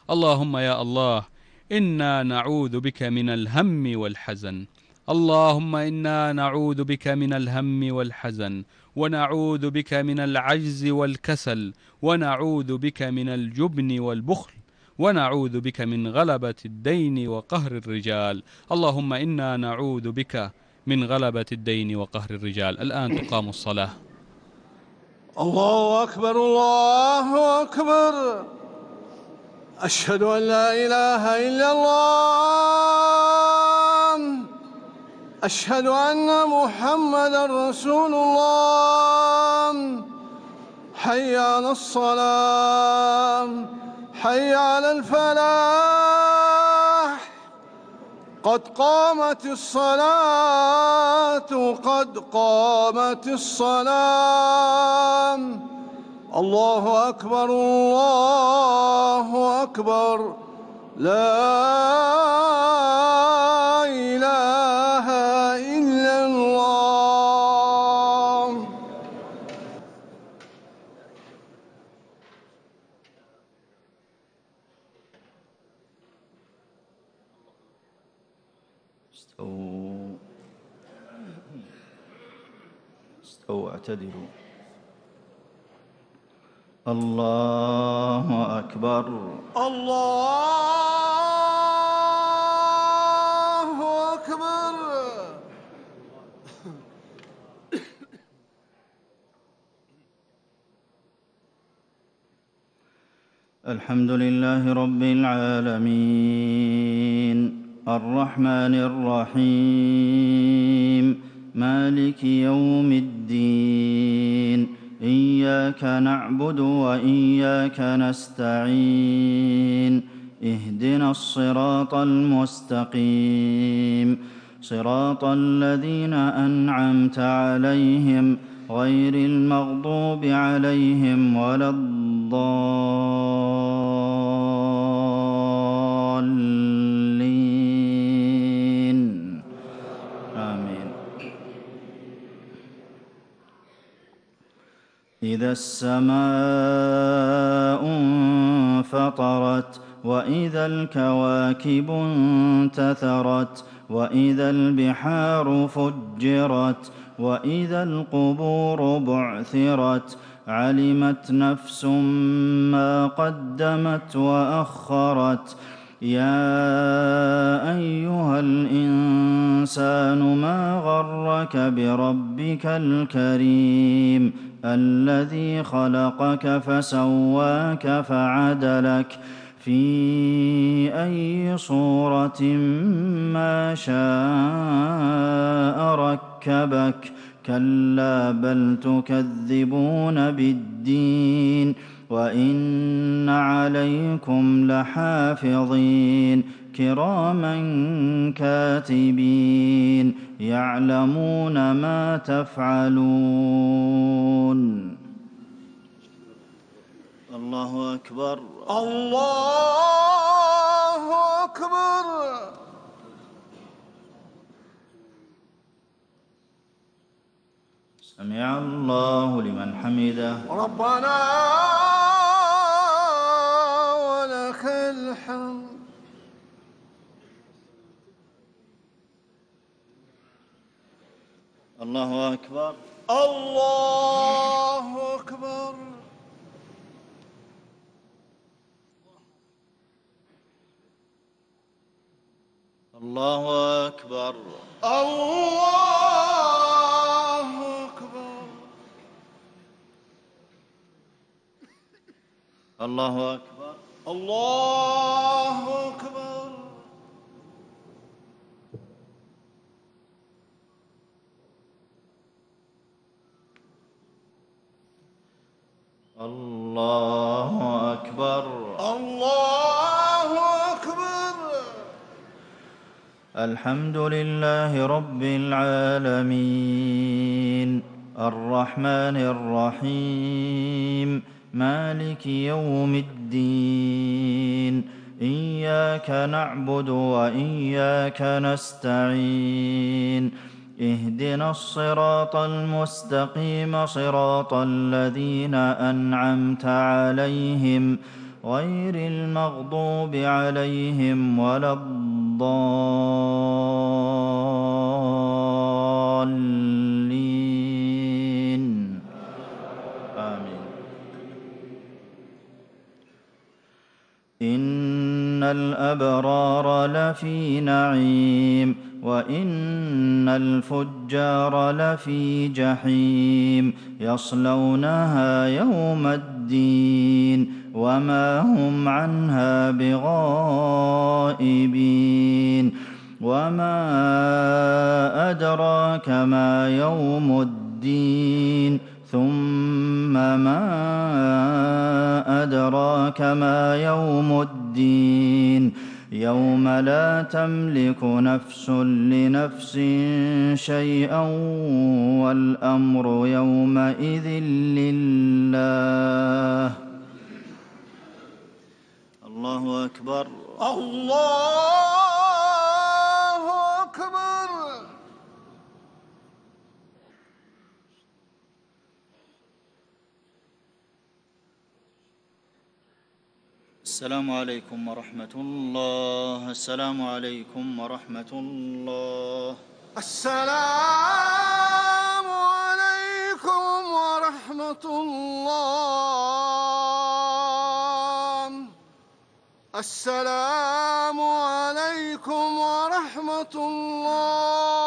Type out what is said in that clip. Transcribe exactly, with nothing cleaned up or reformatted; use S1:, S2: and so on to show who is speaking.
S1: اللهم يا الله، إنا نعوذ بك من الهم والحزن. اللهم إنا نعوذ بك من الهم والحزن، ونعوذ بك من العجز والكسل، ونعوذ بك من الجبن والبخل، ونعوذ بك من غلبة الدين وقهر الرجال. اللهم إنا نعوذ بك من غلبة الدين وقهر الرجال. الآن تقام الصلاة.
S2: الله أكبر، الله أكبر. أشهد أن لا إله إلا الله. أشهد أن محمدا رسول الله. حي على الصلاة، حي على الفلاح. قد قامت الصلاة، قد قامت الصلاة. الله أكبر، الله أكبر. لا إله إلا الله.
S3: استووا استووا اعتدلوا. الله أكبر.
S2: الله أكبر.
S3: الحمد لله رب العالمين، الرحمن الرحيم، مالك يوم الدين. إياك نعبد وإياك نستعين. اهدنا الصراط المستقيم، صراط الذين أنعمت عليهم غير المغضوب عليهم ولا الضالين. آمين. إذا السماء انفطرت، وإذا الكواكب انتثرت، وإذا البحار فجرت، وإذا القبور بعثرت. علمت نفس ما قدمت وأخرت. يا أيها الإنسان ما غرك بربك الكريم، الذي خلقك فسواك فعدلك في أي صورة ما شاء ركبك. كلا بل تكذبون بالدين، وإن عليكم لحافظين كراما كاتبين يعلمون ما تفعلون. الله أكبر.
S2: الله أكبر.
S3: سمع الله لمن حمده.
S2: ربنا ولك الحمد.
S3: الله أكبر.
S2: الله أكبر.
S3: الله أكبر.
S2: الله أكبر.
S3: الله أكبر.
S2: الله أكبر.
S3: الله أكبر.
S2: الله أكبر.
S3: الحمد لله رب العالمين، الرحمن الرحيم، مالك يوم الدين. إياك نعبد وإياك نستعين. اهدنا الصراط المستقيم، صراط الذين أنعمت عليهم غير المغضوب عليهم ولا الضالين آمين. إن الأبرار لفي نعيم وإن الفجار لفي جحيم يصلونها يوم الدين وما هم عنها بغائبين. وما أدراك ما يوم الدين ثم ما أدراك ما يوم الدين يوم لا تملك نفس لنفس شيئا والأمر يومئذ لله. الله أكبر.
S2: الله أكبر.
S3: السلام عليكم ورحمة الله. السلام عليكم ورحمة الله.
S2: السلام عليكم ورحمة الله. السلام عليكم ورحمة الله.